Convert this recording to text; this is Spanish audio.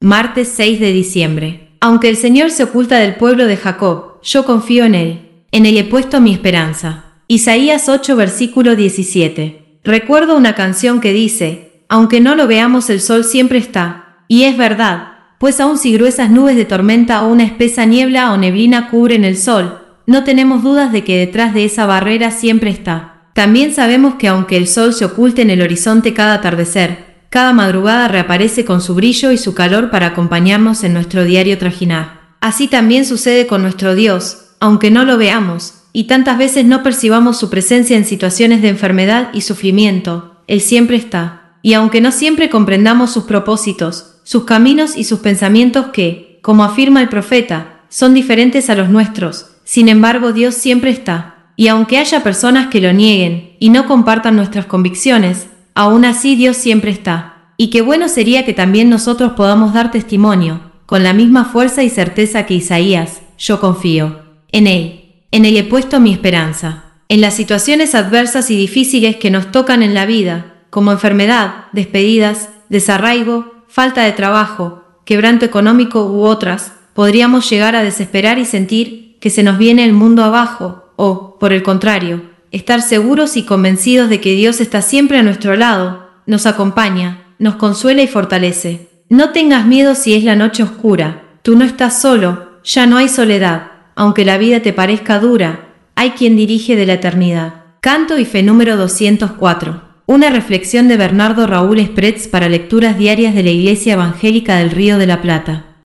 Martes 6 de diciembre. Aunque el Señor se oculta del pueblo de Jacob, yo confío en Él. En Él he puesto mi esperanza. Isaías 8 versículo 17. Recuerdo una canción que dice, aunque no lo veamos el sol siempre está. Y es verdad, pues aun si gruesas nubes de tormenta o una espesa niebla o neblina cubren el sol, no tenemos dudas de que detrás de esa barrera siempre está. También sabemos que aunque el sol se oculte en el horizonte cada atardecer, cada madrugada reaparece con su brillo y su calor para acompañarnos en nuestro diario trajinar. Así también sucede con nuestro Dios, aunque no lo veamos, y tantas veces no percibamos su presencia en situaciones de enfermedad y sufrimiento, Él siempre está. Y aunque no siempre comprendamos sus propósitos, sus caminos y sus pensamientos que, como afirma el profeta, son diferentes a los nuestros, sin embargo Dios siempre está. Y aunque haya personas que lo nieguen y no compartan nuestras convicciones, aún así Dios siempre está. Y qué bueno sería que también nosotros podamos dar testimonio, con la misma fuerza y certeza que Isaías, yo confío. En Él he puesto mi esperanza. En las situaciones adversas y difíciles que nos tocan en la vida, como enfermedad, despedidas, desarraigo, falta de trabajo, quebranto económico u otras, podríamos llegar a desesperar y sentir que se nos viene el mundo abajo, o, por el contrario, estar seguros y convencidos de que Dios está siempre a nuestro lado, nos acompaña, nos consuela y fortalece. No tengas miedo si es la noche oscura, tú no estás solo, ya no hay soledad, aunque la vida te parezca dura, hay quien dirige de la eternidad. Canto y fe número 204. Una reflexión de Bernardo Raúl Esprets para lecturas diarias de la Iglesia Evangélica del Río de la Plata.